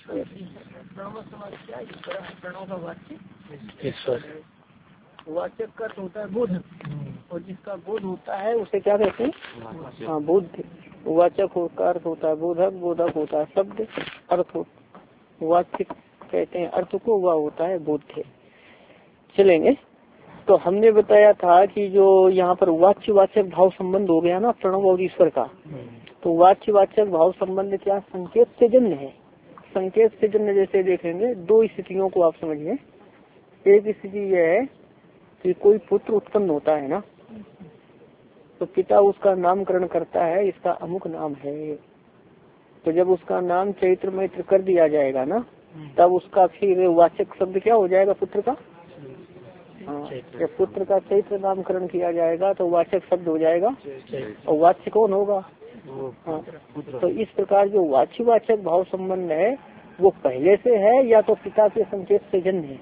प्रणव का वाच्य ईश्वर। वाचक का अर्थ होता है बोध, और जिसका बोध होता है उसे क्या कहते हैं? हाँ, बोध। वाचक का अर्थ होता है बोधक, बोधक होता है शब्द, अर्थ वाच्य कहते हैं अर्थ को, वह होता है बोध्य। चलेंगे। तो हमने बताया था कि जो यहाँ पर वाच्य वाचक भाव संबंध हो गया ना प्रणव और ईश्वर का, तो वाच्य वाचक भाव संबंध क्या संकेत से जन्य है। संकेत से जन्य जैसे देखेंगे, दो स्थितियों को आप समझिए। एक स्थिति यह है कि कोई पुत्र उत्पन्न होता है ना, तो पिता उसका नामकरण करता है, इसका अमुक नाम है। तो जब उसका नाम चैत्र मैत्र कर दिया जाएगा ना, तब उसका फिर वाचक शब्द क्या हो जाएगा पुत्र का? हाँ, जब पुत्र का चैत्र नामकरण किया जाएगा तो वाचक शब्द हो जाएगा, और वाच्य कौन होगा? हाँ, तो इस प्रकार जो वाच्य वाचक भाव संबंध है वो पहले से है या तो पिता के संकेत से जन्म है?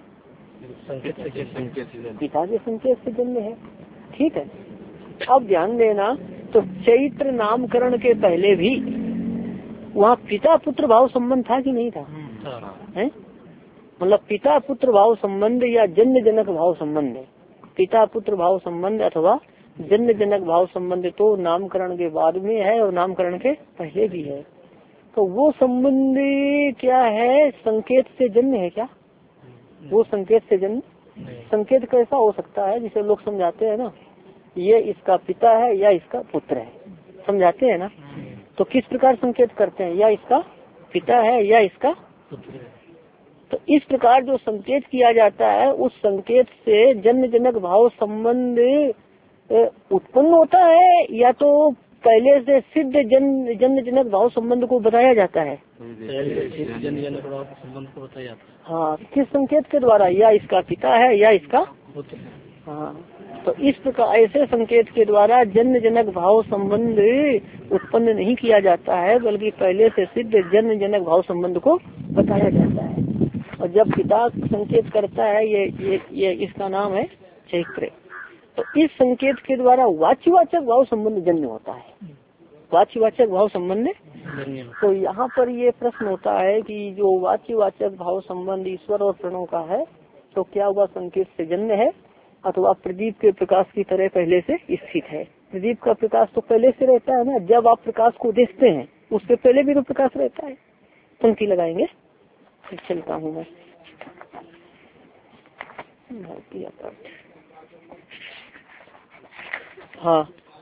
पिता के संकेत से जन्म है। ठीक है। अब ध्यान देना, तो चैत्र नामकरण के पहले भी वहाँ पिता पुत्र भाव संबंध था कि नहीं था? है, मतलब पिता पुत्र भाव संबंध या जन्म जनक भाव संबंध है। पिता पुत्र भाव संबंध अथवा जन्म जनक भाव संबंध तो नामकरण के बाद में है और नामकरण के पहले भी है। तो वो संबंध क्या है? संकेत से जन्म है क्या? वो संकेत से जन्म। संकेत कैसा हो सकता है? जिसे लोग समझाते हैं ना, ये इसका पिता है या इसका पुत्र है, समझाते हैं ना। तो किस प्रकार संकेत करते हैं? या इसका पिता है या इसका पुत्र है। तो इस प्रकार जो संकेत किया जाता है, उस संकेत से जन्म जनक भाव संबंध उत्पन्न होता है या तो पहले से सिद्ध जन्म जनक भाव संबंध को बताया जाता है? जन्म जनक भाव संबंध को बताया जाता है। हाँ, किस संकेत के द्वारा? या इसका पिता है या इसका पुत्र। हाँ, तो इस प्रकार ऐसे संकेत के द्वारा जन्म जनक भाव संबंध उत्पन्न नहीं किया जाता है, बल्कि पहले से सिद्ध जन्म जनक भाव संबंध को बताया जाता है। और जब पिता संकेत करता है, ये इसका नाम है चैत्र, तो इस संकेत के द्वारा वाच्यवाचक भाव संबंध जन्य होता है। वाच्यवाचक भाव संबंध। तो यहाँ पर ये प्रश्न होता है कि जो वाच्यवाचक भाव संबंध ईश्वर और प्रणव का है, तो क्या वह संकेत से जन्य है अथवा प्रदीप के प्रकाश की तरह पहले से स्थित है? प्रदीप का प्रकाश तो पहले से रहता है ना, जब आप प्रकाश को देखते हैं उससे पहले भी तो प्रकाश रहता है। पंक्ति लगाएंगे, फिर चलता हूँ मैं। हाँ,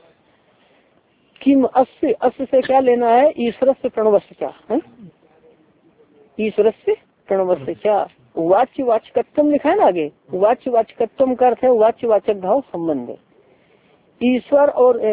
किम अस्य से क्या लेना है? ईश्वर से प्रणव से क्या है? ईश्वर से प्रणव से क्या? वाच्य वाचकत्वम लिखा है ना आगे। वाच्य वाचकत्वम का अर्थ है वाच्य वाचक भाव संबंध। ईश्वर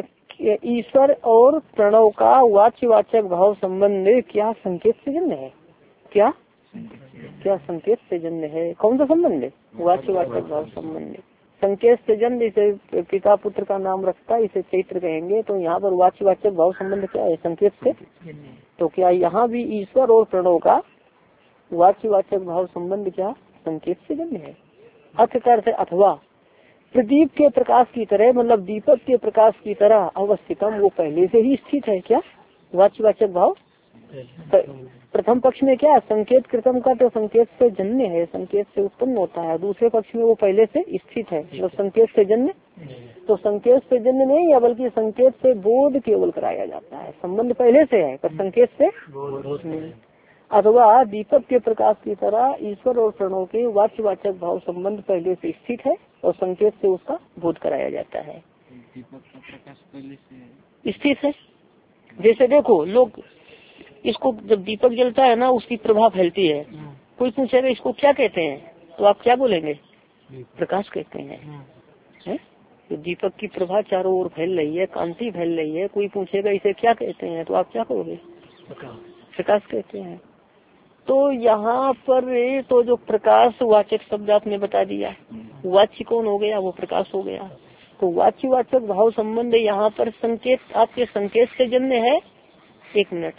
और प्रणव का वाच्य वाचक भाव संबंध क्या संकेत से जन्य है? क्या संकेत से जन्य है? कौन सा संबंध है? वाच्य वाचक भाव संबंध। संकेत से जन्य, इसे पिता पुत्र का नाम रखता है, इसे चैत्र कहेंगे। तो यहाँ पर वाच्य वाचक भाव संबंध क्या है? संकेत से। तो क्या यहाँ भी ईश्वर और प्रणव का वाच्य वाचक भाव संबंध क्या संकेत से जन्य है? अर्थ का अर्थ अथवा प्रदीप के प्रकाश की तरह, मतलब दीपक के प्रकाश की तरह अवस्थितम, वो पहले से ही स्थित है। क्या वाच्यवाचक भाव? प्रथम पक्ष में क्या संकेत कृतम का तो संकेत से जन्य है, संकेत से उत्पन्न होता है। दूसरे पक्ष में वो पहले से स्थित है, मतलब संकेत से जन्य। तो संकेत से जन्य नहीं है, बल्कि संकेत से बोध केवल कराया जाता है। संबंध पहले से है पर संकेत से नहीं। अथवा दीपक के प्रकाश की तरह ईश्वर और प्रणव के वाच्यवाचक भाव संबंध पहले से स्थित है और संकेत से उसका बोध कराया जाता है। दीपक का प्रकाश पहले से स्थित है। जैसे देखो, लोग इसको जब दीपक जलता है ना, उसकी प्रभा फैलती है। कोई पूछेगा इसको क्या कहते हैं, तो आप क्या बोलेंगे? प्रकाश कहते हैं। है? तो दीपक की प्रभा चारों ओर फैल रही है, कांति फैल रही है। कोई पूछेगा इसे क्या कहते हैं, तो आप क्या कहोगे? प्रकाश कहते हैं। तो यहाँ पर तो जो प्रकाश वाचक शब्द आपने बता दिया, वाच्य कौन हो गया? वो प्रकाश हो गया। तो वाच्य वाचक भाव संबंध यहाँ पर संकेत, आपके संकेत से जन्य है। एक मिनट,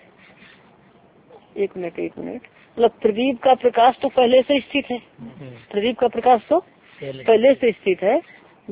मतलब प्रदीप का प्रकाश तो पहले से स्थित है। प्रदीप का प्रकाश तो पहले से स्थित है।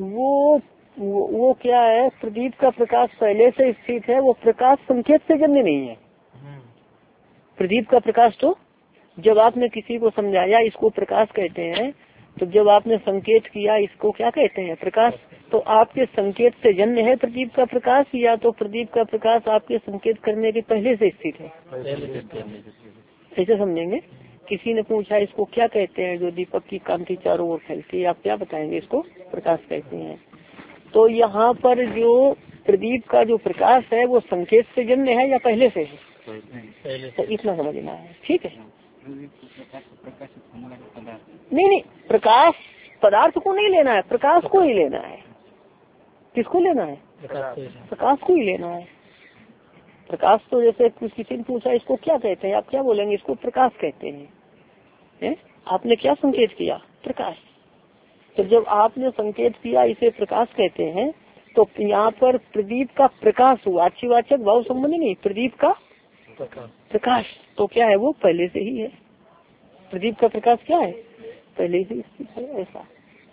वो क्या है? प्रदीप का प्रकाश पहले से स्थित है। वो प्रकाश संकेत से जन्य नहीं है। प्रदीप का प्रकाश तो जब आपने किसी को समझाया इसको प्रकाश कहते हैं, तो जब आपने संकेत किया इसको क्या कहते हैं? प्रकाश। तो आपके संकेत से जन्य है प्रदीप का प्रकाश, या तो प्रदीप का प्रकाश आपके संकेत करने के पहले से स्थित है? ऐसे समझेंगे। किसी ने पूछा इसको क्या कहते हैं जो दीपक की कांति चारों ओर फैलती है, आप क्या बताएंगे? इसको प्रकाश कहते हैं। तो यहाँ पर जो प्रदीप का जो प्रकाश है वो संकेत से जन्य है या पहले से है? तो इतना समझना है, ठीक है। नहीं, प्रकाश पदार्थ को नहीं लेना है, प्रकाश को ही लेना है। किसको लेना है? प्रकाश को ही लेना है। प्रकाश तो जैसे किसी ने पूछा इसको क्या कहते हैं, आप क्या बोलेंगे? इसको प्रकाश कहते हैं। आपने क्या संकेत किया? प्रकाश। तो जब आपने संकेत किया इसे प्रकाश कहते हैं, तो यहाँ पर प्रदीप का प्रकाश हुआ, वाच्यवाचक भाव संबंधी नहीं, प्रदीप का प्रकाश तो क्या है? वो पहले से ही है। प्रदीप का प्रकाश क्या है? पहले से स्थित है। ऐसा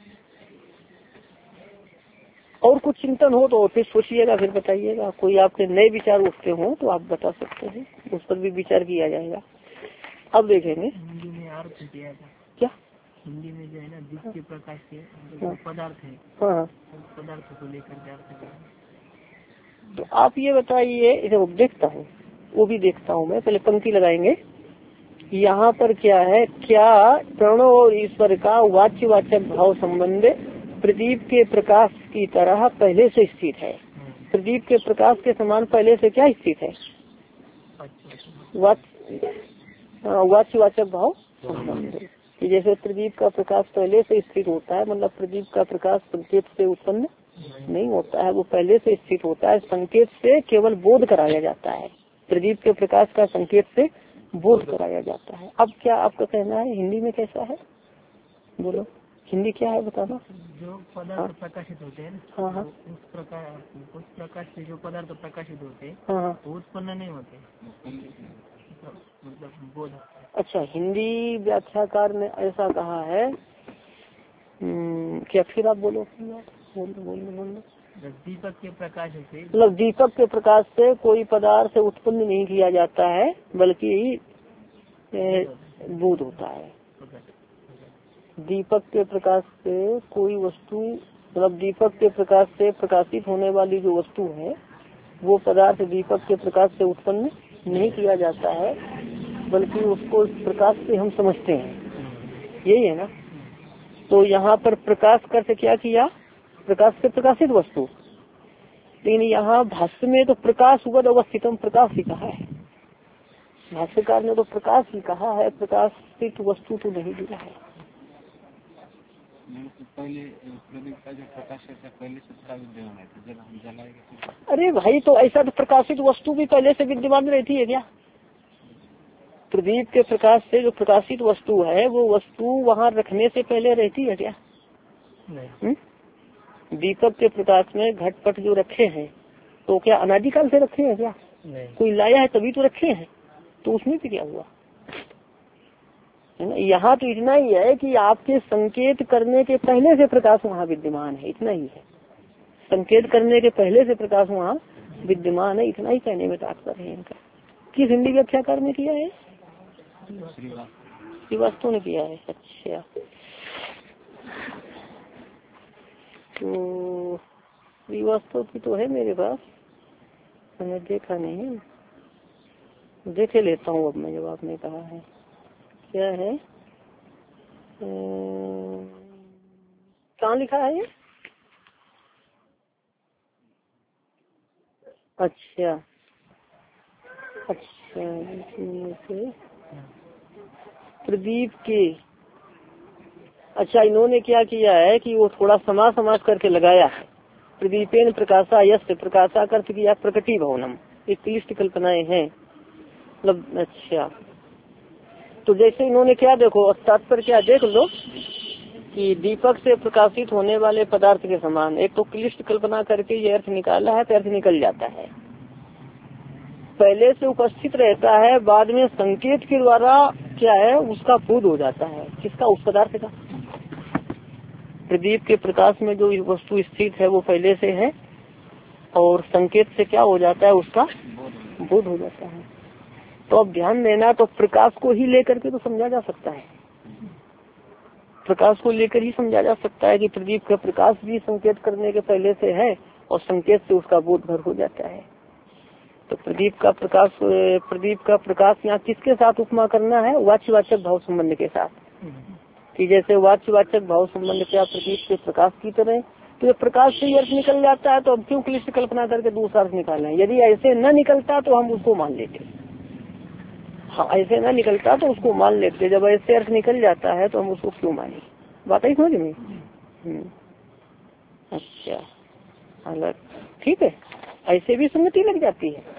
और कुछ चिंतन हो तो फिर सोचिएगा, फिर बताइएगा। कोई आपके नए विचार उठते हो तो आप बता सकते हैं, उस पर भी विचार किया जाएगा। अब देखेंगे हिंदी में अर्थ दिया था क्या? हिंदी में जो है ना दीप के प्रकाश के जो पदार्थ है, हाँ, पदार्थ को लेकर अर्थ। तो आप ये बताइए, इसे देखता हूँ, वो भी देखता हूँ मैं। पहले पंक्ति लगाएंगे। यहाँ पर क्या है? क्या प्रणव और ईश्वर का वाच्यवाचक भाव संबंध प्रदीप के प्रकाश की तरह पहले से स्थित है। प्रदीप के प्रकाश के समान पहले से क्या स्थित है? वाच्यवाचक भाव संबंध। जैसे प्रदीप का प्रकाश पहले से स्थित होता है, मतलब प्रदीप का प्रकाश संकेत से उत्पन्न नहीं होता है, वो पहले से स्थित होता है। संकेत से केवल बोध कराया जाता है। प्रदीप के प्रकाश का संकेत से बोध कराया जाता है। अब क्या आपका कहना है? हिंदी में कैसा है? बोलो, हिंदी क्या है बताना। जो पदार्थ प्रकाशित होते हैं हाँ हाँ, उस प्रकाश से जो पदार्थ प्रकाशित होते हैं हाँ वो उत्पन्न नहीं होते, मतलब बोध। अच्छा, हिंदी व्याख्याकार ने ऐसा कहा है। क्या फिर आप बोलो? बोलो। दीपक के प्रकाश से, मतलब दीपक के प्रकाश से कोई पदार्थ उत्पन्न नहीं किया जाता है, बल्कि बोध होता है। दीपक के प्रकाश से कोई वस्तु, मतलब दीपक के प्रकाश से प्रकाशित होने वाली जो वस्तु है वो पदार्थ दीपक के प्रकाश से उत्पन्न नहीं किया जाता है, बल्कि उसको प्रकाश से हम समझते हैं। यही है ना? तो यहाँ पर प्रकाश करके क्या किया? प्रकाश से प्रकाशित वस्तु। लेकिन यहाँ भाष्य में तो प्रकाश वद अवस्थितम प्रकाश ही कहा है। भाष्यकार ने तो प्रकाश ही कहा है, प्रकाशित वस्तु तो नहीं दिया है। पहले प्रदीप का जो प्रकाश है पहले से विद्यमान है, तो जब हम जलाएंगे। अरे भाई, तो ऐसा तो प्रकाशित वस्तु भी पहले से विद्यमान रहती है क्या? प्रदीप के प्रकाश से जो प्रकाशित वस्तु है वो वस्तु वहाँ रखने से पहले रहती है क्या? नहीं। दीपक के प्रकाश में घटपट जो रखे हैं तो क्या अनादिकाल से रखे हैं क्या? नहीं। कोई लाया है तभी तो रखे हैं, तो उसमें भी क्या हुआ है ना? यहाँ तो इतना ही है कि आपके संकेत करने के पहले से प्रकाश वहाँ विद्यमान है, इतना ही है। संकेत करने के पहले से प्रकाश वहाँ विद्यमान है, इतना ही कहने में तात्पर्य है इनका। किस हिंदी व्याख्याकार ने किया है? श्रीवास्तव ने किया है। अच्छा, तो श्रीवास्तव की तो है मेरे पास, मैंने देखा नहीं, देखे लेता हूँ अब मैं। जब आपने कहा है क्या है, कहाँ लिखा है ये? अच्छा, प्रदीप के, अच्छा इन्होंने क्या किया है कि वो थोड़ा समास करके लगाया है। प्रदीपेन प्रकाशा यस्य, प्रकाशा अर्थ किया प्रकटी भवनम, एक क्लिष्ट कल्पनाएं हैं मतलब। अच्छा, तो जैसे इन्होंने क्या, देखो तात्पर्य क्या देख लो कि दीपक से प्रकाशित होने वाले पदार्थ के समान, एक तो क्लिष्ट कल्पना करके ये अर्थ निकाला है तो अर्थ निकल जाता है। पहले से उपस्थित रहता है, बाद में संकेत के द्वारा क्या है उसका बोध हो जाता है। किसका? उस पदार्थ का। प्रदीप के प्रकाश में जो वस्तु स्थित है वो पहले से है, और संकेत से क्या हो जाता है उसका बोध हो जाता है। तो अब ध्यान देना, तो प्रकाश को ही लेकर के तो समझा जा सकता है, प्रकाश को लेकर ही समझा जा सकता है कि प्रदीप का प्रकाश भी संकेत करने के पहले से है और संकेत से उसका बोध भर हो जाता है। तो प्रदीप का प्रकाश यहाँ किसके साथ उपमा करना है? वाच्यवाचक भाव संबंध के साथ, कि जैसे वाच्यवाचक भाव संबंध क्या प्रदीप के प्रकाश की तरह। तो ये प्रकाश से ही अर्थ निकल जाता है, तो अब क्यों क्लिष्ट कल्पना करके दूसरा अर्थ निकालें? यदि ऐसे न निकलता तो हम उसको मान लेते। हाँ, ऐसे न निकलता तो उसको मान लेते, जब ऐसे अर्थ निकल जाता है तो हम उसको क्यों माने? बात ही समझ में। अच्छा, अलग ठीक है, ऐसे भी संगति लग जाती है,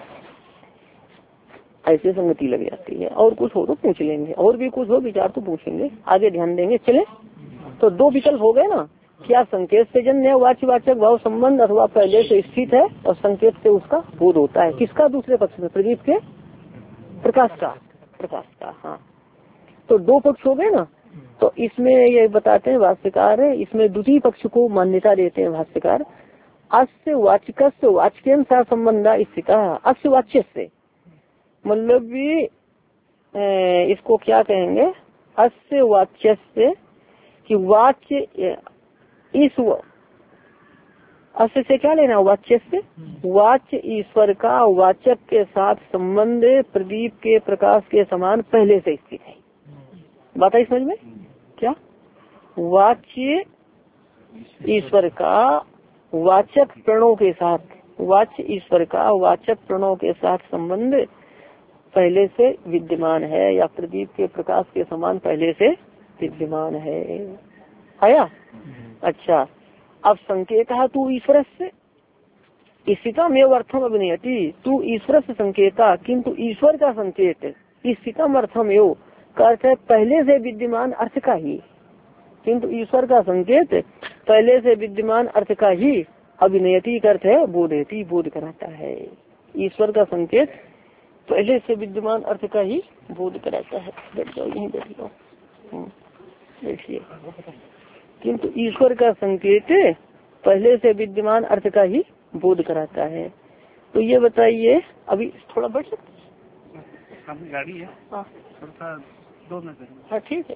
ऐसे संगति लग जाती है। और कुछ हो तो पूछ लेंगे, और भी कुछ हो विचार तो पूछेंगे, आगे ध्यान देंगे। चले, तो दो विकल्प हो गए ना, क्या संकेत से जन्य वाच्यवाचक भाव संबंध अथवा पहले से स्थित है और संकेत से उसका बोध होता है। किसका? दूसरे पक्ष में प्रदीप के प्रकाश का। हाँ, तो दो पक्ष हो गए ना। तो इसमें ये बताते हैं भाष्यकार, इसमें द्वितीय पक्ष को मान्यता देते हैं भाष्यकार। अस्य वाचक वाचकेन सा संबंध स्थित, अस्य वाच्य से मतलब भी इसको क्या कहेंगे? अस्य वाच्य से कि वाच्य, इस अस्य से क्या लेना? वाच्य से वाच्य ईश्वर का वाचक के साथ संबंध प्रदीप के प्रकाश के समान पहले से स्थित है। बात है समझ में? क्या वाच्य ईश्वर का वाचक प्रणों के साथ, वाच्य ईश्वर का वाचक प्रणों के साथ संबंध पहले से विद्यमान है, या प्रदीप के प्रकाश के समान पहले से विद्यमान है। आया? अच्छा, अब संकेत है तू ईश्वर से स्थितम एवं अर्थम अभिनयति, तू ईश्वर से संकेता, किंतु ईश्वर का संकेत स्थितम अर्थम एवं का अर्थ है पहले से विद्यमान अर्थ का ही, किंतु ईश्वर का संकेत पहले से विद्यमान अर्थ का ही अभिनयति का अर्थ है बोधयति, बोध कराता है। ईश्वर का संकेत पहले से विद्यमान अर्थ का ही बोध कराता है। बैठ जाओ, यहीं बैठ जाओ, देखिए, किंतु ईश्वर का संकेत पहले से विद्यमान अर्थ का ही बोध कराता है। तो ये बताइए, अभी थोड़ा बैठ सकते, गाड़ी है, हाँ 2 मिनट। हाँ ठीक है,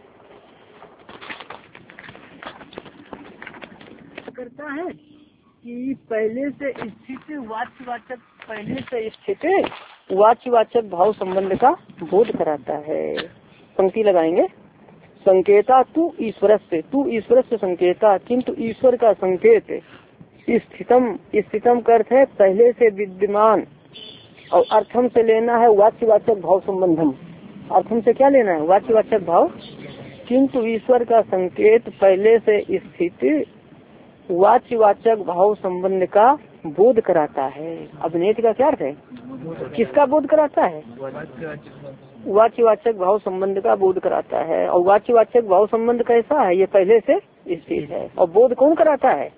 करता है कि पहले से स्थित वाच्यवाचक, पहले से स्थित वाच्यवाचक भाव संबंध का बोध कराता है। पंक्ति लगाएंगे, संकेता तू ईश्वर से संकेता, किंतु ईश्वर का संकेत स्थितम का अर्थ है पहले से विद्यमान, और अर्थम से लेना है वाच्यवाचक भाव संबंधम। अर्थम से क्या लेना है? वाच्यवाचक भाव। किंतु ईश्वर का संकेत पहले से स्थित वाच्यवाचक भाव संबंध का बोध कराता है। अभिनेत का क्या अर्थ है? किसका बोध कराता है? वाच्यवाचक भाव संबंध का बोध कराता है। और वाच्यवाचक भाव संबंध कैसा है? ये पहले से स्थित है। और बोध कौन कराता है?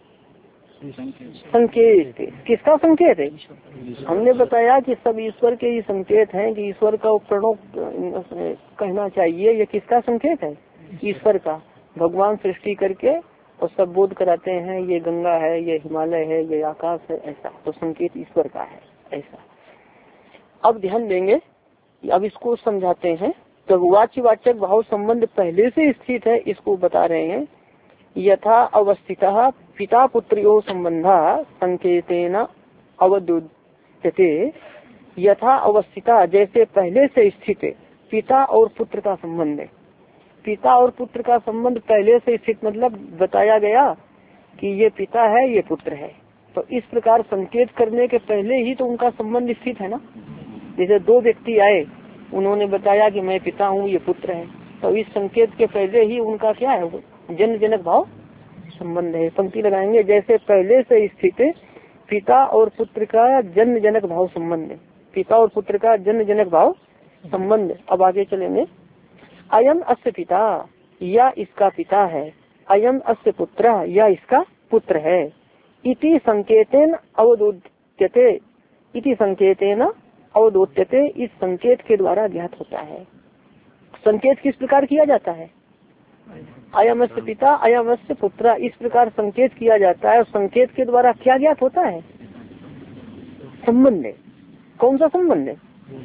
संकेत। किसका संकेत है? हमने बताया कि सब ईश्वर के ही संकेत हैं, कि ईश्वर का प्रणव कहना चाहिए। ये किसका संकेत है? ईश्वर का। भगवान सृष्टि करके और सब बोध कराते हैं, ये गंगा है, ये हिमालय है, ये आकाश है, ऐसा। तो संकेत ईश्वर का है, ऐसा। अब ध्यान देंगे, अब इसको समझाते हैं। तो वाच्यवाचक भाव संबंध पहले से स्थित है, इसको बता रहे हैं। यथा अवस्थितः पिता पुत्र्योः संबंधः संकेतेन अवद्युज्यते। यथा अवस्थिता, जैसे पहले से स्थित पिता और पुत्र का संबंध है। पिता और पुत्र का संबंध पहले से स्थित मतलब बताया गया कि ये पिता है, ये पुत्र है। तो इस प्रकार संकेत करने के पहले ही तो उनका संबंध स्थित है ना। जैसे दो व्यक्ति आए, उन्होंने बताया कि मैं पिता हूँ, ये पुत्र है, तो इस संकेत के पहले ही उनका क्या है? जन्म जनक भाव संबंध है। पंक्ति लगाएंगे, जैसे पहले से स्थित पिता और पुत्र का जन्म जनक भाव संबंध है। पिता और पुत्र का जन्म जनक भाव संबंध। अब आगे चलेंगे। अयम अस्य पिता, या इसका पिता है। अयम अस्य पुत्र, या इसका पुत्र है। इति संकेतेन अवदोच्यते, इति संकेतेन अवदोच्यते, इस संकेत के द्वारा ज्ञात होता है। संकेत किस प्रकार किया जाता है? अयम अस्य पिता, अयम अस्य पुत्र, इस प्रकार संकेत किया जाता है। संकेत के द्वारा क्या ज्ञात होता है? संबंध। कौन सा संबंध है?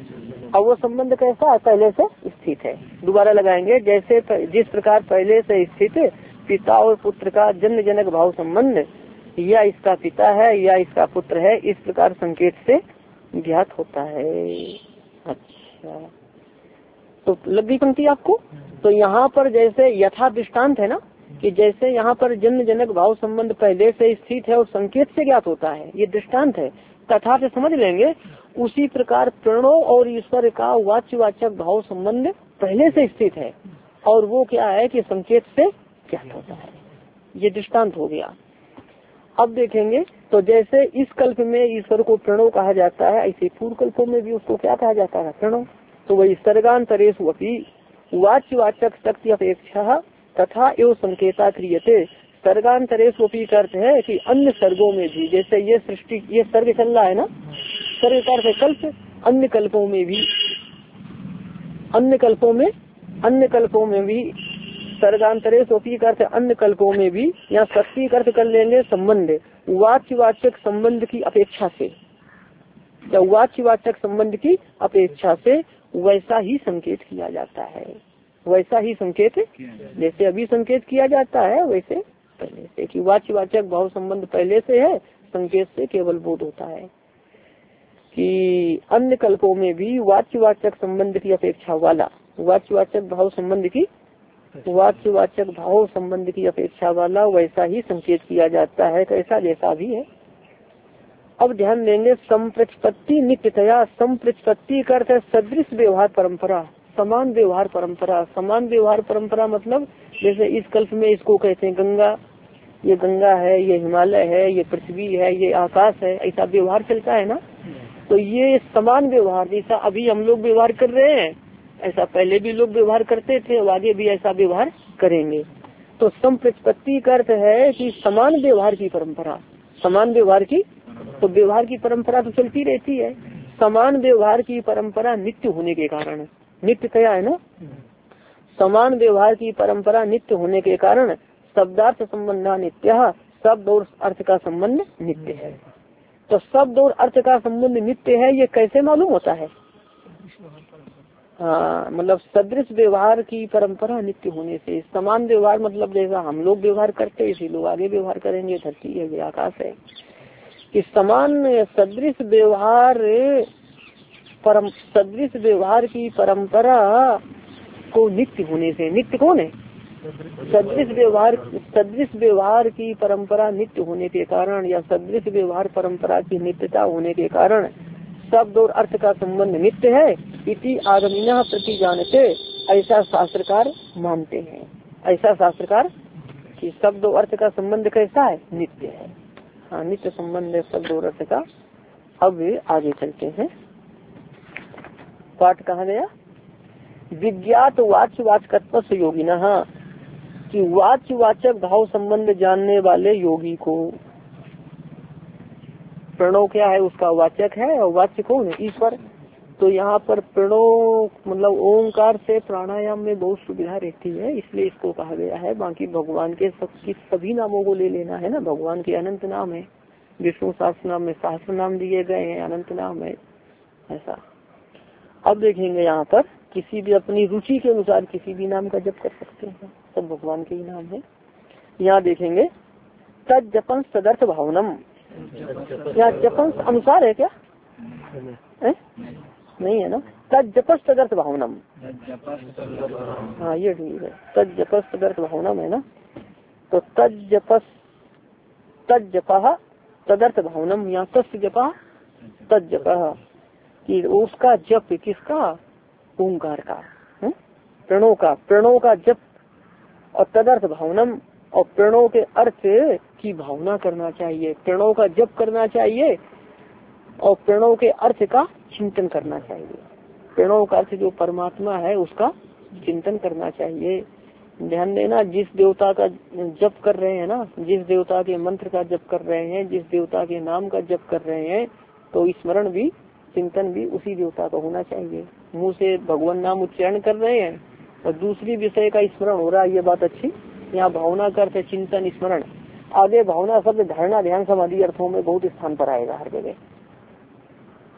अब वो संबंध कैसा है? पहले से स्थित है। दोबारा लगाएंगे, जैसे जिस प्रकार पहले से स्थित पिता और पुत्र का जन्म जनक भाव संबंध या इसका पिता है या इसका पुत्र है, इस प्रकार संकेत से ज्ञात होता है। अच्छा, तो लग गई पंक्ति आपको? तो यहाँ पर जैसे यथा दृष्टांत है ना, कि जैसे यहाँ पर जन्म जनक भाव संबंध पहले से स्थित है और संकेत से ज्ञात होता है, ये दृष्टांत है, तथा से समझ लेंगे। उसी प्रकार प्रणव और ईश्वर का वाच्यवाचक भाव संबंध पहले से स्थित है और वो क्या है कि संकेत से ज्ञात होता है। ये दृष्टांत हो गया। अब देखेंगे, तो जैसे इस कल्प में ईश्वर को प्रणव कहा जाता है, ऐसे पूर्व कल्पों में भी उसको क्या कहा जाता है? प्रणव। तो वही सर्गांतरेषु अपि वाच्यवाचक शक्ति अपेक्षा तथा एवं संकेता क्रियते। सर्गांतरेषु अपि का अर्थ है कि अन्य सर्गों में भी, जैसे ये सृष्टि, ये सर्ग चल रहा है ना, सर्ग का अर्थ है कल्प, अन्य कल्पों में भी, अन्य कल्पों में भी सर्गांतरेषु अपि का अर्थ अन्य कल्पों में भी, या शक्ति का अर्थ कर लेंगे संबंध, वाच्यवाचक संबंध की अपेक्षा से, या वाच्यवाचक संबंध की अपेक्षा से वैसा ही संकेत किया जाता है। वैसा ही संकेत जैसे अभी संकेत किया जाता है वैसे पहले से, कि वाच्यवाचक भाव संबंध पहले से है, संकेत से केवल बोध होता है। कि अन्य कल्पों में भी वाच्यवाचक संबंध की अपेक्षा वाला, वाच्यवाचक भाव संबंध की अपेक्षा वाला वैसा ही संकेत किया जाता है, कैसा जैसा भी है। अब ध्यान देंगे, संप्रतिपत्ति नित्यतया। संप्रतिपत्ति का अर्थ है सदृश व्यवहार परंपरा, समान व्यवहार परंपरा। समान व्यवहार परंपरा मतलब जैसे इस कल्प में इसको कहते हैं गंगा, ये गंगा है, ये हिमालय है, ये पृथ्वी है, ये आकाश है, ऐसा व्यवहार चलता है ना। तो ये समान व्यवहार, जैसा अभी हम लोग व्यवहार कर रहे हैं ऐसा पहले भी लोग व्यवहार करते थे और आगे भी ऐसा व्यवहार करेंगे। तो संप्रतिपत्ति का अर्थ है कि समान व्यवहार की परंपरा, समान व्यवहार की, तो व्यवहार की परंपरा तो चलती रहती है। समान व्यवहार की परंपरा नित्य होने के कारण, नित्यतया है ना, समान व्यवहार की परंपरा नित्य होने के कारण शब्दार्थ संबंध नित्य, शब्द और अर्थ का संबंध नित्य है। तो शब्द और अर्थ का संबंध नित्य है, ये कैसे मालूम होता है? हाँ, मतलब सदृश व्यवहार की परंपरा नित्य होने से। समान व्यवहार मतलब जैसा हम लोग व्यवहार करते हैं इसी लोग आगे व्यवहार करेंगे, धरती है, ये आकाश है, कि समान सदृश व्यवहार की परंपरा को नित्य होने से। नित्य कौन है? सदृश व्यवहार की परंपरा नित्य होने के कारण, या सदृश व्यवहार परंपरा की नित्यता होने के कारण शब्द और अर्थ का संबंध नित्य है। इति आगमिनः प्रति जानते, ऐसा शास्त्रकार मानते हैं। ऐसा शास्त्रकार कि शब्द और अर्थ का संबंध कैसा है? नित्य है। हाँ, नित्य संबंध है शब्द और अर्थ का। अब आगे चलते हैं, पाठ कहाँ गया? विज्ञात वाच्यवाचकत्व योगिनः, कि वाच्यवाचक भाव संबंध जानने वाले योगी को प्रणव क्या है? उसका वाचक है, और वाच्य कौन है? ईश्वर। तो यहाँ पर प्रणव मतलब ओंकार से प्राणायाम में बहुत सुविधा रहती है, इसलिए इसको कहा गया है। बाकी भगवान के सभी नामों को ले लेना है ना, भगवान के अनंत नाम है, विष्णु सहस्त्र नाम में सहस्त्र नाम दिए गए हैं, अनंत नाम है ऐसा। अब देखेंगे यहाँ पर किसी भी अपनी रुचि के अनुसार किसी भी नाम का जप कर सकते हैं, सब भगवान के ही नाम है। यहाँ देखेंगे तद जपन तदर्थ भावनम, यहाँ जपन अनुसार है क्या? नहीं है ना, तद जपस तदर्थ भावनम। हाँ ये ठीक है, तद जपस तदर्थ भावनम है ना। तो तद जपः तदर्थ भावनम, यहाँ तस् जपः तद जपः, कि उसका जप किसका? ओंकार का, प्रणव का जप, और तदर्थ भावनम, और प्रणव के अर्थ की भावना करना चाहिए। प्रणव का जप करना चाहिए और प्रणव के अर्थ का चिंतन करना चाहिए। प्रणव का अर्थ जो परमात्मा है उसका चिंतन करना चाहिए। ध्यान देना, जिस देवता का जप कर रहे हैं ना, जिस देवता के मंत्र का जप कर रहे हैं, जिस देवता के नाम का जप कर रहे हैं, तो स्मरण भी चिंतन भी उसी देवता का होना चाहिए। मुंह से भगवान नाम उच्चारण कर रहे हैं और दूसरी विषय का स्मरण हो रहा है, ये बात अच्छी। यहाँ भावना करते चिंतन स्मरण, आगे भावना शब्द धारणा ध्यान समाधि अर्थों में बहुत स्थान पर आएगा हर जगह,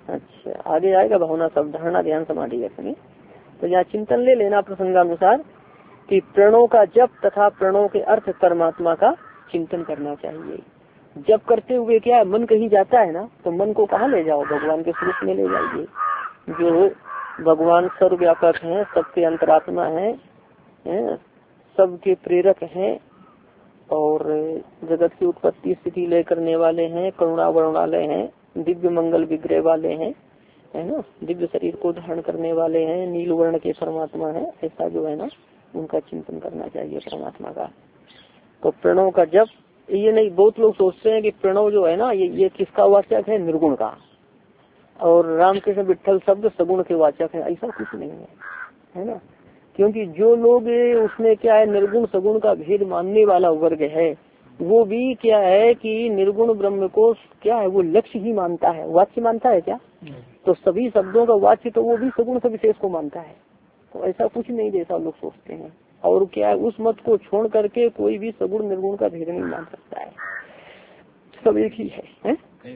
अच्छा, आगे आएगा भावना शब्द, धारणा ध्यान समाधि रखनी। तो यहाँ चिंतन ले लेना प्रसंगानुसार कि प्रणव का जप तथा प्रणव के अर्थ परमात्मा का चिंतन करना चाहिए। जप करते हुए क्या है, मन कहीं जाता है ना, तो मन को कहाँ ले जाओ, भगवान के स्वरूप में ले जाइए। जो भगवान सर्वव्यापक हैं, सबके अंतरात्मा हैं, सबके प्रेरक हैं और जगत की उत्पत्ति स्थिति लय करने वाले हैं, करुणा वर्णालय हैं, दिव्य मंगल विग्रह वाले हैं, है ना, दिव्य शरीर को धारण करने वाले हैं, नील वर्ण के परमात्मा है, ऐसा जो है ना उनका चिंतन करना चाहिए परमात्मा का। तो प्रणव का जप, ये नहीं, बहुत लोग सोचते हैं कि प्रणव जो है ना ये किसका वाचक है, निर्गुण का, और रामकृष्ण विठल शब्द सगुण के वाचक है। ऐसा कुछ नहीं है ना, क्योंकि जो लोग उसमें क्या है निर्गुण सगुण का भेद मानने वाला वर्ग है, वो भी क्या है कि निर्गुण ब्रह्म को क्या है, वो लक्ष्य ही मानता है, वाच्य मानता है क्या, तो सभी शब्दों का वाच्य तो वो भी सगुण से विशेष को मानता है। तो ऐसा कुछ नहीं जैसा लोग सोचते हैं। और क्या है, उस मत को छोड़ करके कोई भी सगुण निर्गुण का भेद नहीं मान सकता है, सब एक ही है?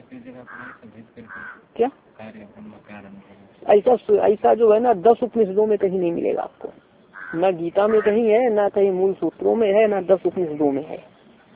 क्या ऐसा जो है ना 10 उपनिषदों में कहीं नहीं मिलेगा आपको, ना गीता में कहीं है, ना कहीं मूल सूत्रों में है, ना 10 उपनिषदों में है।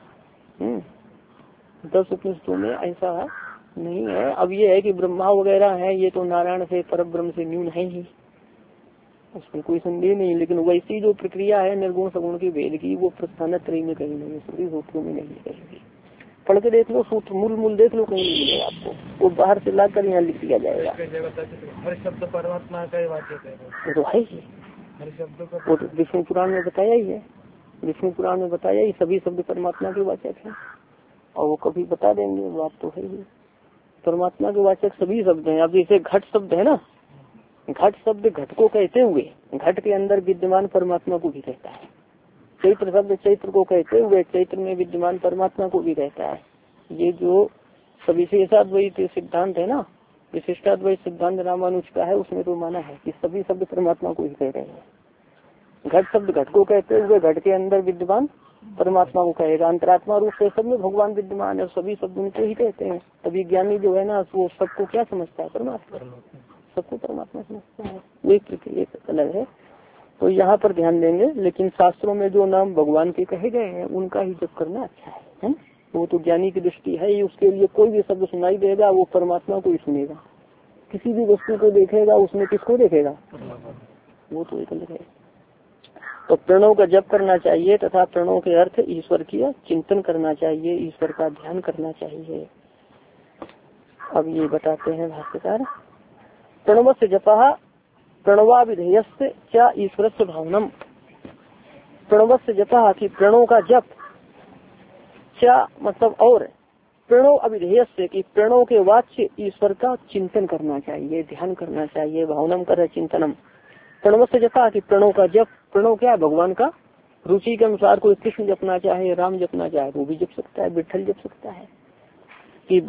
10 उपनिषदों में ऐसा नहीं है। अब ये है कि ब्रह्मा वगैरह है, ये तो नारायण से पर ब्रह्म से न्यून है ही, उसमें कोई संदेह नहीं। लेकिन वैसी जो प्रक्रिया है निर्गुण सगुण की भेद की, वो प्रस्थान त्रयी में कहीं नहीं, सभी सूत्रों में नहीं कहीं। पढ़ के देख लो, सूत्र मूल देख लो, कहीं नहीं मिलेगा आपको, वो बाहर से लाकर यहाँ लिख दिया जाएगा। हर शब्द परमात्मा का वाचक है, वो तो है ही, हर शब्द का, वो तो विष्णु पुराण में बताया ही है, विष्णु पुराण में बताया ही सभी शब्द परमात्मा के वाचक है, और वो कभी बता देंगे, बात तो है ही, परमात्मा के वाचक सभी शब्द हैं। अब जैसे घट शब्द है ना, घट शब्द घट को कहते हुए घट के अंदर विद्यमान परमात्मा को भी कहता है। चैत्र शब्द चैत्र को कहते हुए चैत्र में विद्यमान परमात्मा को भी कहता है। ये जो सविशेषाद्वैत सिद्धांत है ना, विशिष्टाद्वैत सिद्धांत रामानुज का है, उसमें तो माना है कि सभी शब्द परमात्मा को ही कह रहे हैं। घट शब्द घट को कहते हुए घट के अंदर विद्यमान परमात्मा को कहेगा। अंतरात्मा रूप से सब में भगवान विद्यमान है, सभी शब्द उनको ही कहते हैं। तभी ज्ञानी जो है ना वो सबको क्या समझता है, परमात्मा, सबको परमात्मा समझता है। वो एक अलग है, तो यहाँ पर ध्यान देंगे। लेकिन शास्त्रों में जो नाम भगवान के कहे गए हैं उनका ही जप करना अच्छा है? वो तो ज्ञानी की दृष्टि है ही, उसके लिए कोई भी शब्द सुनाई देगा वो परमात्मा को ही सुनेगा। किसी भी वस्तु को देखेगा उसमें किसको देखेगा, वो तो एक अलग है। तो प्रणव का जप करना चाहिए तथा प्रणव के अर्थ ईश्वर की चिंतन करना चाहिए, ईश्वर का ध्यान करना चाहिए। अब ये बताते हैं भाष्यकार, प्रणव से जपा प्रणवा विधेयस्य क्या ईश्वर से भावनम। प्रणव से जपा कि प्रणव का जप, क्या मतलब और, प्रणव अविधेयस्य कि प्रणव के वाच्य ईश्वर का चिंतन करना चाहिए, ध्यान करना चाहिए। भावनम कर चिंतनम। प्रणव से जपा कि प्रणव का जप, प्रणव क्या है, भगवान का। रुचि के अनुसार कोई कृष्ण जपना चाहे, राम जपना चाहे वो भी जप सकता है, विठल जप सकता है। कि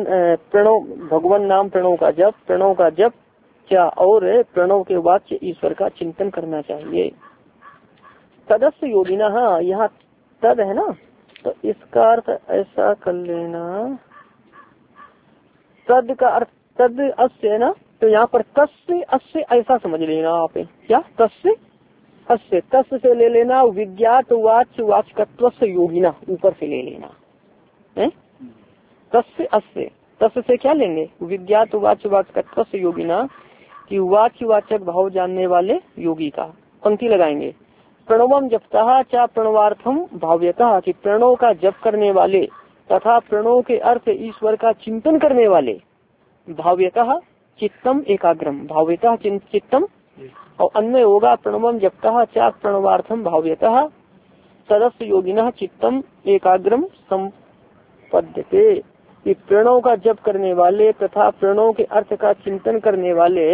भगवान नाम प्रणव का जप, प्रणव का जप क्या और प्रणव के वाच्य ईश्वर का चिंतन करना चाहिए। तदस्य योगिना, हाँ यहाँ तद है ना, तो इसका अर्थ ऐसा कर लेना, तद का अर्थ तद अस्य है ना, तो यहाँ पर तस्य अस्य ऐसा समझ लेना आप। क्या तस्य अस्य, तस्य से ले लेना विज्ञात वाच्य वाचकत्व से योगिना, ऊपर से ले लेना है। तस्य अस्य, तस्य से क्या लेंगे, विज्ञात वाच्य वाचकत्व से योगिना कि वाच्य वाचक भाव जानने वाले योगी का। पंक्ति लगाएंगे, प्रणवम जपता चा प्रणवार्थम भाव्यता कि प्रणव का जप करने वाले तथा प्रणव के अर्थ ईश्वर का चिंतन करने वाले, भाव्यता चित्तम एकाग्रम, भाव्यता चित्तम, और अन्य होगा प्रणवम जपता चा प्रणवार्थम भाव्यता सदस्य योगिना चित्तम एकाग्रम संपद्यते कि प्रणव का जप करने वाले तथा प्रणव के अर्थ का चिंतन करने वाले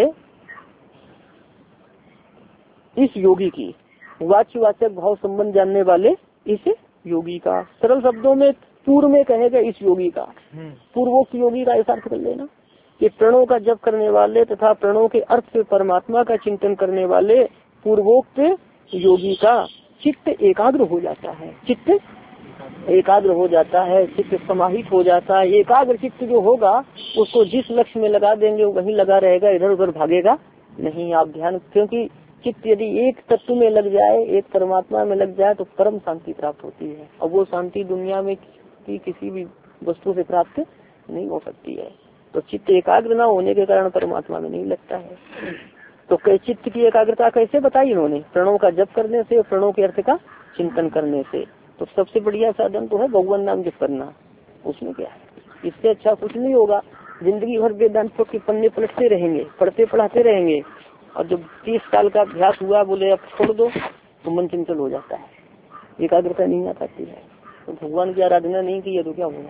इस योगी की, वाच्य वाचक भाव संबंध जानने वाले इस योगी का। सरल शब्दों में पूर्व में कहेगा इस योगी का, पूर्वोक्त योगी का ऐसा अर्थ कर लेना कि प्रणव का जप करने वाले तथा प्रणव के अर्थ से परमात्मा का चिंतन करने वाले पूर्वोक्त योगी का चित्त एकाग्र हो जाता है, चित्त एकाग्र हो जाता है, चित्त समाहित हो जाता है। एकाग्र चित्त जो होगा उसको जिस लक्ष्य में लगा देंगे वो वहीं लगा रहेगा, इधर उधर भागेगा नहीं। आप ध्यान, क्योंकि चित्त यदि एक तत्व में लग जाए, एक परमात्मा में लग जाए तो परम शांति प्राप्त होती है, और वो शांति दुनिया में की किसी भी वस्तु से प्राप्त नहीं हो सकती है। तो चित्त एकाग्र न होने के कारण परमात्मा में नहीं लगता है। तो चित्त की एकाग्रता कैसे बताई इन्होंने? प्रणव का जप करने से, प्रणव के अर्थ का चिंतन करने से। तो सबसे बढ़िया साधन तो है भगवान नाम जप करना। उसमें क्या है, इससे अच्छा कुछ नहीं होगा। जिंदगी भर वेदांत के पन्ने पलटते रहेंगे, पढ़ते पढ़ाते रहेंगे, और जब 30 साल का अभ्यास हुआ बोले अब छोड़ दो, तो मन चंचल हो जाता है, एकाग्रता नहीं आ पाती है। तो भगवान की आराधना नहीं की है तो क्या होगा?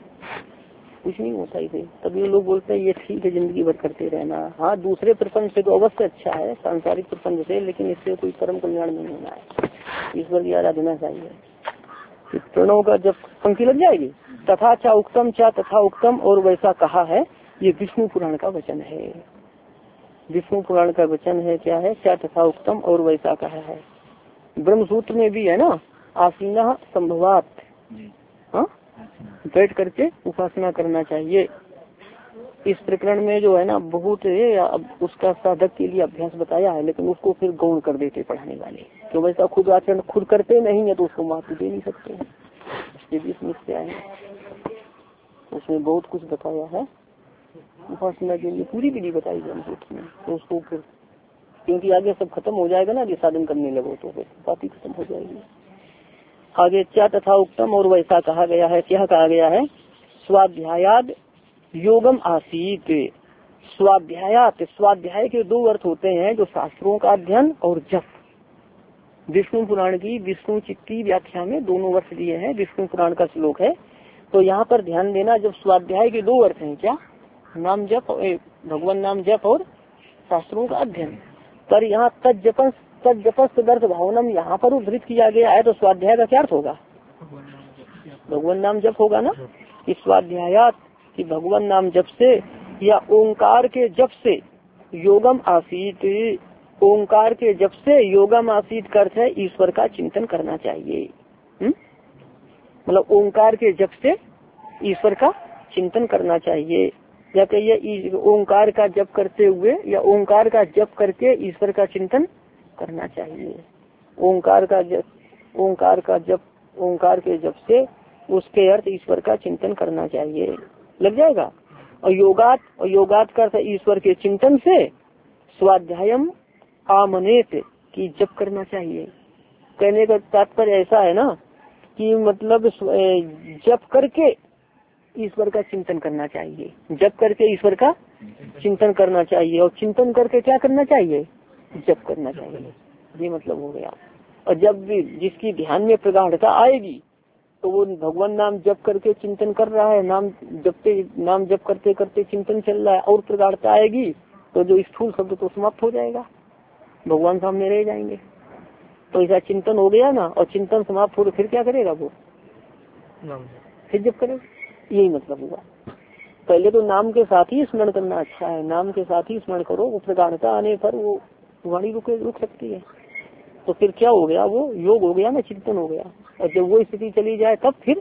कुछ नहीं होता इसे। तभी लोग बोलते हैं ये ठीक है जिंदगी भर करते रहना। हाँ, दूसरे प्रपंच से तो अवश्य अच्छा है, सांसारिक प्रपंच से, लेकिन इससे कोई परम कल्याण नहीं होना है। ईश्वर की आराधना चाहिए। प्रणव का जब पंक्ति लग जाएगी, तथा चा उक्तम चा तथा उक्तम और वैसा कहा है, ये विष्णु पुराण का वचन है। विष्णु पुराण का वचन है, क्या है? चा तथा उक्तम और वैसा कहा है। ब्रह्मसूत्र में भी है ना, आसीना संभवात, हाँ, बैठ करके उपासना करना चाहिए। इस प्रकरण में जो है ना बहुत अब उसका साधक के लिए अभ्यास बताया है, लेकिन उसको फिर गौण कर देते पढ़ाने वाले, तो वैसा खुद आचरण खुद करते नहीं है तो उसको महत्व दे नहीं सकते हैं। इसके भी समस्या है, उसमें बहुत कुछ बताया है उपासना के लिए, पूरी विधि बताई है उसमें। तो उसको फिर, क्योंकि आगे सब खत्म हो जाएगा ना, यदि साधन करने लगो तो फिर बात ही खत्म हो जाएगी। आगे क्या तथा उत्तम और वैसा कहा गया है, क्या कहा गया है? स्वाध्यायाद योगम आसीत। स्वाध्यायात, स्वाध्याय के दो अर्थ होते हैं, जो शास्त्रों का अध्ययन और जप। विष्णु पुराण की विष्णु चित्ती व्याख्या में दोनों अर्थ दिए हैं, विष्णु पुराण का श्लोक है। तो यहाँ पर ध्यान देना, जब स्वाध्याय के दो अर्थ हैं, क्या? नाम जप, भगवान नाम जप और शास्त्रों का अध्ययन। पर यहाँ तज्जपस्थ भावनम यहाँ पर उद्धृत किया गया है, तो स्वाध्याय का क्या अर्थ होगा? भगवान नाम जप होगा ना। इस स्वाध्यायात कि भगवान नाम जप से या ओंकार के जप से योगम आसीत, ओंकार के जप से योगम आसीत का अर्थ है ईश्वर का चिंतन करना चाहिए। मतलब ओंकार के जप से ईश्वर का चिंतन करना चाहिए, या कहिए ओंकार का जप करते हुए या ओंकार का जप करके ईश्वर का चिंतन करना चाहिए। ओंकार का जप, ओंकार का जप, ओंकार के जप से उसके अर्थ ईश्वर का चिंतन करना चाहिए, लग जाएगा। और योगात का अर्थ ईश्वर के चिंतन से स्वाध्यायम आमनेत की जप करना चाहिए। कहने का तात्पर्य ऐसा है ना कि मतलब जप करके ईश्वर का चिंतन करना चाहिए, जप करके ईश्वर का चिंतन करना चाहिए, और चिंतन करके क्या करना चाहिए? जप करना चाहिए। ये मतलब हो गया। और जब भी जिसकी ध्यान में प्रगाढ़ता आएगी तो वो भगवान नाम जप करके चिंतन कर रहा है, नाम जप करते करते चिंतन चल रहा है, और प्रगाढ़ता आएगी तो जो स्थूल शब्द तो समाप्त हो जाएगा, भगवान सामने रह जाएंगे। तो ऐसा चिंतन हो गया ना, और चिंतन समाप्त हो तो फिर क्या करेगा वो? फिर जप करेगा। यही मतलब हुआ। पहले तो नाम के साथ ही स्मरण करना अच्छा है, नाम के साथ ही स्मरण करो, वो प्रगाढ़ता आने पर वो वाणी रुक सकती है। तो फिर क्या हो गया? वो योग हो गया ना, चिंतन हो गया। और जब वो स्थिति चली जाए तब फिर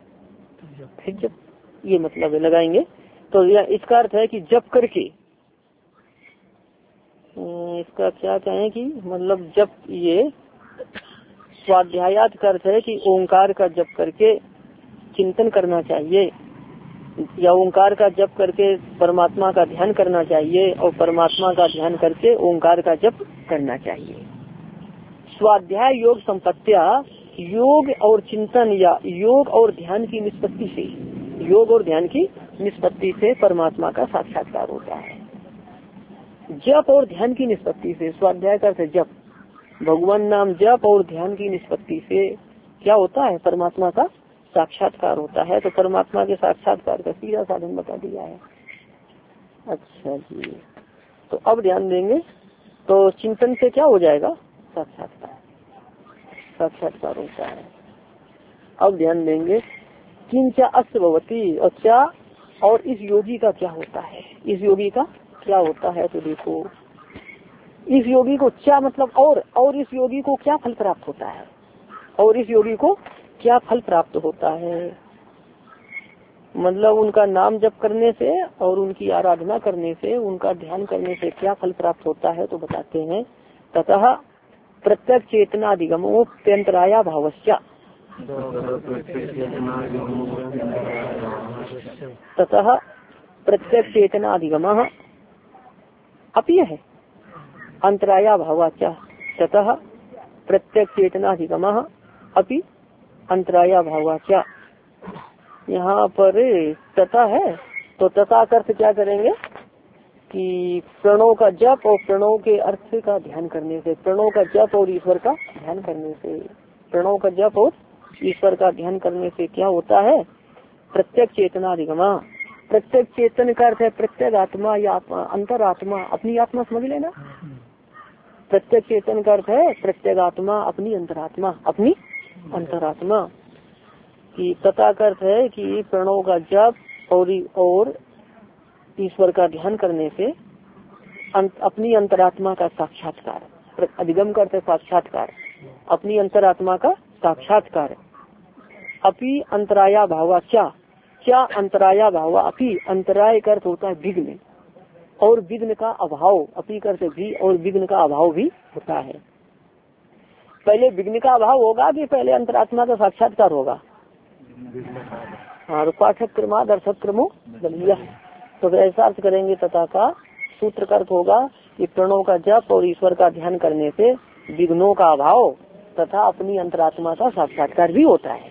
जब, ये मतलब है लगाएंगे। तो इसका अर्थ है कि जप करके, इसका क्या कहें कि मतलब जब ये स्वाध्यायात का अर्थ है कि ओंकार का जप करके चिंतन करना चाहिए, या ओंकार का जप करके परमात्मा का ध्यान करना चाहिए, और परमात्मा का ध्यान करके ओंकार का जप करना चाहिए। स्वाध्याय योग संपत्तिया, योग और चिंतन या योग और ध्यान की निष्पत्ति से, योग और ध्यान की निष्पत्ति से परमात्मा का साक्षात्कार होता है। जप और ध्यान की निष्पत्ति से, स्वाध्याय का अर्थ जप, भगवान नाम जप और ध्यान की निष्पत्ति से क्या होता है? परमात्मा का साक्षात्कार होता है। तो परमात्मा के साक्षात्कार का सीधा साधन बता दिया है। अच्छा जी, तो अब ध्यान देंगे। तो चिंतन से क्या हो जाएगा? साक्षात्कार होता है। अब ध्यान देंगे किंचा अस्य भवती, और क्या, और इस योगी का क्या होता है? इस योगी का क्या होता है? तो देखो, इस योगी को क्या मतलब, और इस योगी को क्या फल प्राप्त होता है? और इस योगी को क्या फल प्राप्त होता है। मतलब उनका नाम जप करने से और उनकी आराधना करने से, उनका ध्यान करने से क्या फल प्राप्त होता है तो बताते हैं। ततः प्रत्यक चेतनाधिगमोप्यंतराया भावस्या, ततः प्रत्यक चेतनाधिगम अपि है अंतराया भावाचा, ततः प्रत्यक चेतनाधिगम अपि अंतराया भावाचा। यहाँ पर तथा है तो तथा का अर्थ क्या करेंगे कि प्रणव का जप और प्रणव के अर्थ का ध्यान करने से, प्रणव का जप और ईश्वर का ध्यान करने से, प्रणव का जप और ईश्वर का ध्यान करने से क्या होता है। प्रत्यक चेतनाधिगमा, प्रत्यक चेतन का अर्थ है प्रत्येक आत्मा या अंतरात्मा, अपनी आत्मा समझ लेना। प्रत्यक चेतन का अर्थ है प्रत्येक आत्मा, अपनी अंतरात्मा, अपनी अंतरात्मा की। तथा का अर्थ है कि प्रणव का जप और ईश्वर का ध्यान करने से अपनी अंतरात्मा का साक्षात्कार। अधिगम का अर्थ है साक्षात्कार, अपनी अंतरात्मा का साक्षात्कार। अपि अंतराया भावा, क्या अंतराया भावा, अपि अंतराय का अर्थ होता है विघ्न, और विघ्न का अभाव, अपि का अर्थ भी, और विघ्न का अभाव भी होता है। पहले विघ्न का अभाव होगा कि पहले अंतरात्मा का साक्षात्कार होगा। हाँ, पाठक क्रमा दर्शक क्रमो बलिया, तो ऐसा अर्थ करेंगे। तथा का सूत्र का अर्थ होगा कि प्रणव का जप और ईश्वर का ध्यान करने से विघ्नों का अभाव तथा अपनी अंतरात्मा का साक्षात्कार भी होता है।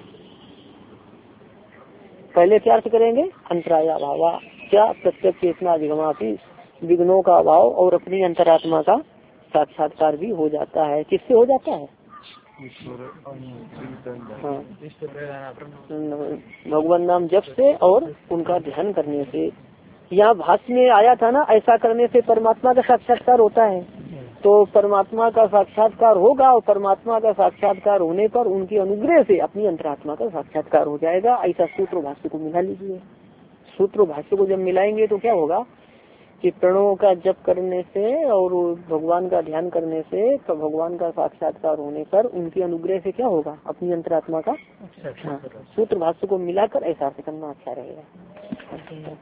पहले क्या अर्थ करेंगे, अंतराया भावा, क्या प्रत्यक्ष चेतना अधिगमापि, विघ्नों का अभाव और अपनी अंतरात्मा का साक्षात्कार भी हो जाता है। किससे हो जाता है, हाँ, भगवान नाम जप से और उनका ध्यान करने से। यहाँ भाष्य में आया था ना, ऐसा करने से परमात्मा का साक्षात्कार होता है। तो परमात्मा का साक्षात्कार होगा और परमात्मा का साक्षात्कार होने पर उनके अनुग्रह से अपनी अंतरात्मा का साक्षात्कार हो जाएगा। ऐसा सूत्र भाष्य को मिला लीजिए। सूत्र भाष्य को जब मिलाएंगे तो क्या होगा कि प्रणव का जप करने से और भगवान का ध्यान करने से तो भगवान का साक्षात्कार होने पर उनके अनुग्रह से क्या होगा, अपनी अंतरात्मा का। हाँ, सूत्र भाष्य को मिलाकर ऐसा अर्थ करना अच्छा रहेगा।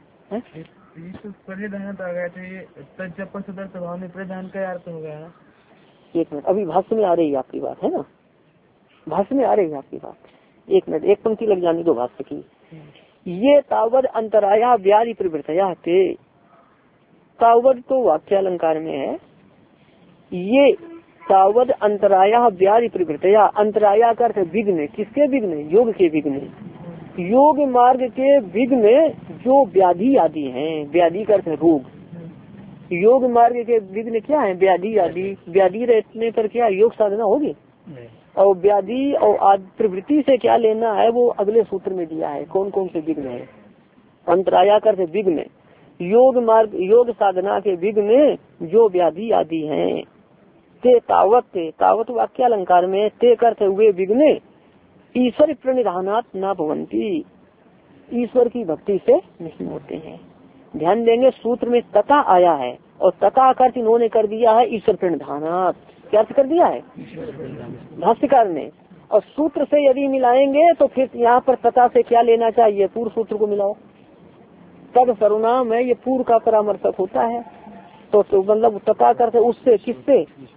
आ गया था प्रधान का अर्थ हो गया। एक मिनट, अभी भाष्य में आ रही है आपकी बात, है ना, भाष्य में आ रही है आपकी बात। एक मिनट, एक पंक्ति लग जानी दो भाष्य की। ये तावद अंतराया व्याधि प्रवृत्तया थे, तावद तो वाक्यालंकार में है। ये तावद अंतराया व्याधि प्रवृत्तया, अंतराया का अर्थ विघ्न, किसके विघ्न, योग के विघ्न, योग मार्ग के विघ्न जो व्याधि आदि हैं। व्याधि का अर्थ है रोग, योग मार्ग के विघ्न क्या है, व्याधि आदि। व्याधि रहने पर क्या योग साधना होगी, और व्याधि और प्रवृत्ति से क्या लेना है वो अगले सूत्र में दिया है, कौन कौन से विघ्न है। अंतराया का अर्थ विघ्न, योग मार्ग, योग साधना के विघ्न जो व्याधि आदि हैं। ते तावत वाक्यालंकार में ते करते हुए विघ्न ईश्वर प्रणिधानात न भवंती, ईश्वर की भक्ति से नहीं होते हैं। ध्यान देंगे, सूत्र में तथा आया है और तथा का अर्थ इन्होंने कर दिया है ईश्वर प्रणिधानात। क्या अर्थ कर दिया है भाष्यकार ने, और सूत्र से यदि मिलाएंगे तो फिर यहाँ पर तथा से क्या लेना चाहिए, पूर्व सूत्र को मिलाओ। तद सर्वनाम है, ये पूर्व का परामर्शक होता है। तो मतलब तथा करते उससे, किससे,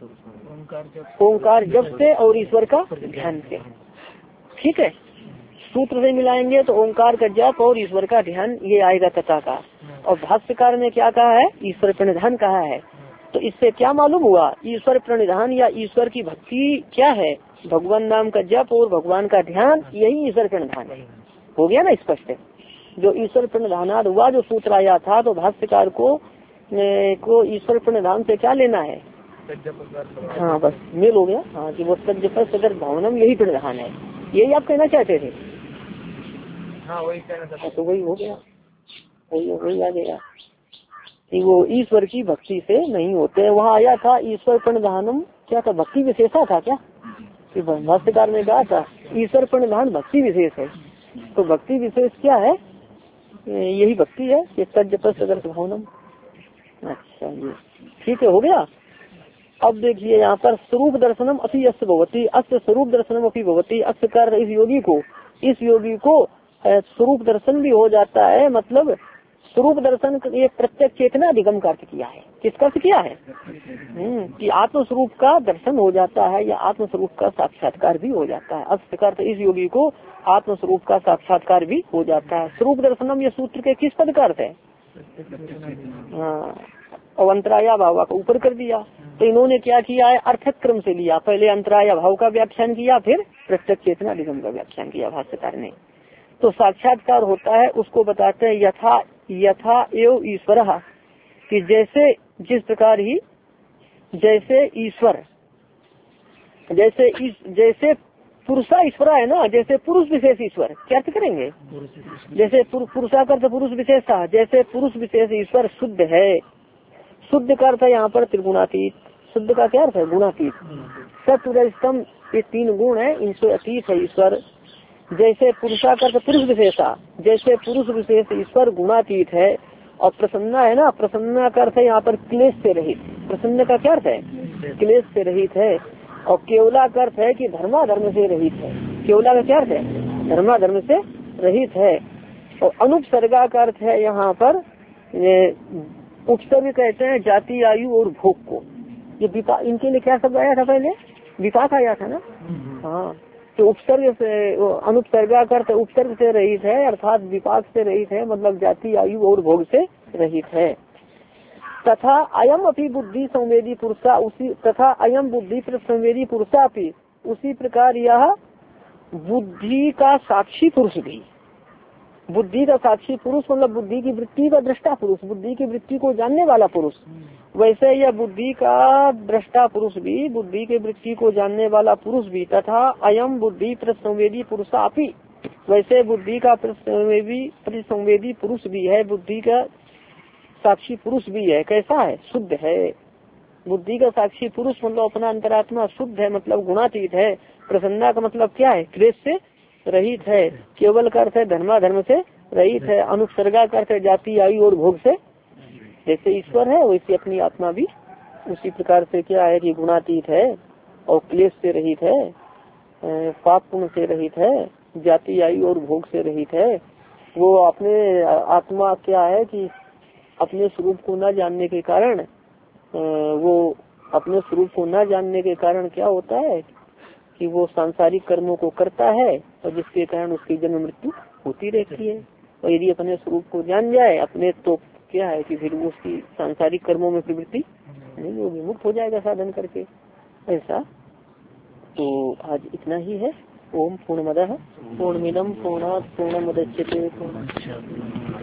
ओंकार जप से और ईश्वर का ध्यान से। ठीक है, सूत्र से मिलाएंगे तो ओंकार का जप और ईश्वर का ध्यान ये आएगा तथा का। और भाष्यकार ने क्या कहा है, ईश्वर प्रणिधान कहा है। तो इससे क्या मालूम हुआ, ईश्वर प्रणिधान या ईश्वर की भक्ति क्या है, भगवान नाम का जप और भगवान का ध्यान, यही ईश्वर प्रणिधान है। हो गया ना स्पष्ट। जो ईश्वर प्रणिधानाद हुआ जो सूत्र आया था, तो भाष्यकार को ईश्वर प्रणिधान से क्या लेना है, हाँ बस मेल हो गया। हाँ कि वो सदर भावनम यही प्रणिधान है, यही आप कहना चाहते थे। हाँ वही कहना चाहते, तो वही हो गया, वही आ गया कि वो ईश्वर की भक्ति से नहीं होते। वहाँ आया था ईश्वर प्रणिधानम, क्या था, भक्ति विशेषा था क्या, कि भाष्यकार ने कहा था ईश्वर प्रणिधान भक्ति विशेष है। तो भक्ति विशेष क्या है, यही भक्ति है कि तज्जप सदर्श भावनम। अच्छा ये ठीक है, हो गया। अब देखिए यहाँ पर स्वरूप दर्शनम अति अस्य भवती, अस्य स्वरूप दर्शनम अपि भवती। अस्य कर इस योगी को स्वरूप दर्शन भी हो जाता है। मतलब स्वरूप दर्शन ये प्रत्यक्ष चेतना अधिगम का अर्थ किया है। किसका अर्थ किया है? कि आत्मस्वरूप का दर्शन हो जाता है या आत्मस्वरूप का साक्षात्कार भी हो जाता है। अस्य का अर्थ इस योगी को आत्मस्वरूप का साक्षात्कार भी हो जाता है। स्वरूप दर्शनम ये सूत्र के किस पद का अर्थ है? हाँ, और अंतराया भाव का ऊपर कर दिया। तो इन्होंने क्या किया है? अर्थक क्रम से लिया। पहले अंतराया भाव का व्याख्यान किया, फिर प्रत्यक्ष चेतना अधिगम का व्याख्यान किया भाष्यकार ने। तो साक्षात्कार होता है उसको बताते हैं यथा एव ईश्वर, कि जैसे जिस प्रकार ही जैसे ईश्वर जैसे पुरुषा ईश्वर है ना, जैसे पुरुष विशेष ईश्वर। क्या अर्थ करेंगे? जैसे पुरुषा का अर्थ पुरुष विशेषता, जैसे पुरुष विशेष ईश्वर शुद्ध है। शुद्ध का अर्थ है यहाँ पर त्रिगुणातीत। शुद्ध का क्या अर्थ है? गुणातीत। सत्वरजतम ये 3 गुण है, इनसे अतीत है ईश्वर। जैसे पुरुषा का अर्थ पुरुष विशेषा, जैसे पुरुष विशेष ईश्वर गुणातीत है। और प्रसन्ना है ना, प्रसन्ना का अर्थ है यहाँ पर क्लेश से रहित। प्रसन्न का क्या अर्थ है? क्लेश से रहित है। और केवला का अर्थ है कि धर्माधर्म से रहित है। केवला का क्या अर्थ है? धर्माधर्म से रहित है। और अनुपसर्गा का अर्थ है यहाँ पर उपसर्ग कहते हैं जाति, आयु और भोग को। ये विपाक, इनके लिए क्या शब्द आया था? पहले विपाक आया था ना। हाँ, तो उपसर्ग से अनुपसर्गा का अर्थ उपसर्ग से रहित है, अर्थात विपाक से रहित है, मतलब जाति, आयु और भोग से रहित है। तथा अयम अपनी बुद्धि संवेदी पुरुषा, उसी तथा अयम बुद्धि संवेदी पुरुषा भी, उसी प्रकार यह बुद्धि का साक्षी पुरुष भी। बुद्धि का साक्षी पुरुष मतलब बुद्धि की वृत्ति का दृष्टा पुरुष, बुद्धि की वृत्ति को जानने वाला पुरुष। वैसे यह बुद्धि का दृष्टा पुरुष भी, बुद्धि की वृत्ति को जानने वाला पुरुष भी। तथा अयम बुद्धि प्रतिसंवेदी पुरुषापि, वैसे बुद्धि का प्रतिसंवेदी पुरुष भी है, बुद्धि का साक्षी पुरुष भी है। कैसा है? शुद्ध है। बुद्धि का साक्षी पुरुष मतलब अपना अंतरात्मा शुद्ध है, मतलब गुणातीत है। प्रसन्ना का मतलब क्या है? क्लेश से रहित है। केवल का अर्थ है धर्माधर्म से रहित है। अनुसर्गा का अर्थ है जाति, आयु और भोग से। जैसे ईश्वर है वैसे अपनी आत्मा भी उसी प्रकार से क्या है कि गुणातीत है और क्लेश से रहित है, पाप पुण्य से रहित है, जाति, आयु और भोग से रहित है। वो अपने आत्मा क्या है कि अपने स्वरूप को न जानने के कारण क्या होता है कि वो सांसारिक कर्मों को करता है और जिसके कारण उसकी जन्म मृत्यु होती रहती है। और यदि अपने स्वरूप को जान जाए अपने, तो क्या है कि फिर वो उसकी सांसारिक कर्मों में प्रवृत्ति नहीं होगी, मुक्त हो जाएगा साधन करके। ऐसा तो आज इतना ही है। ओम पूर्णमदः पूर्णमिदं पूर्णात् पूर्णमुदच्यते।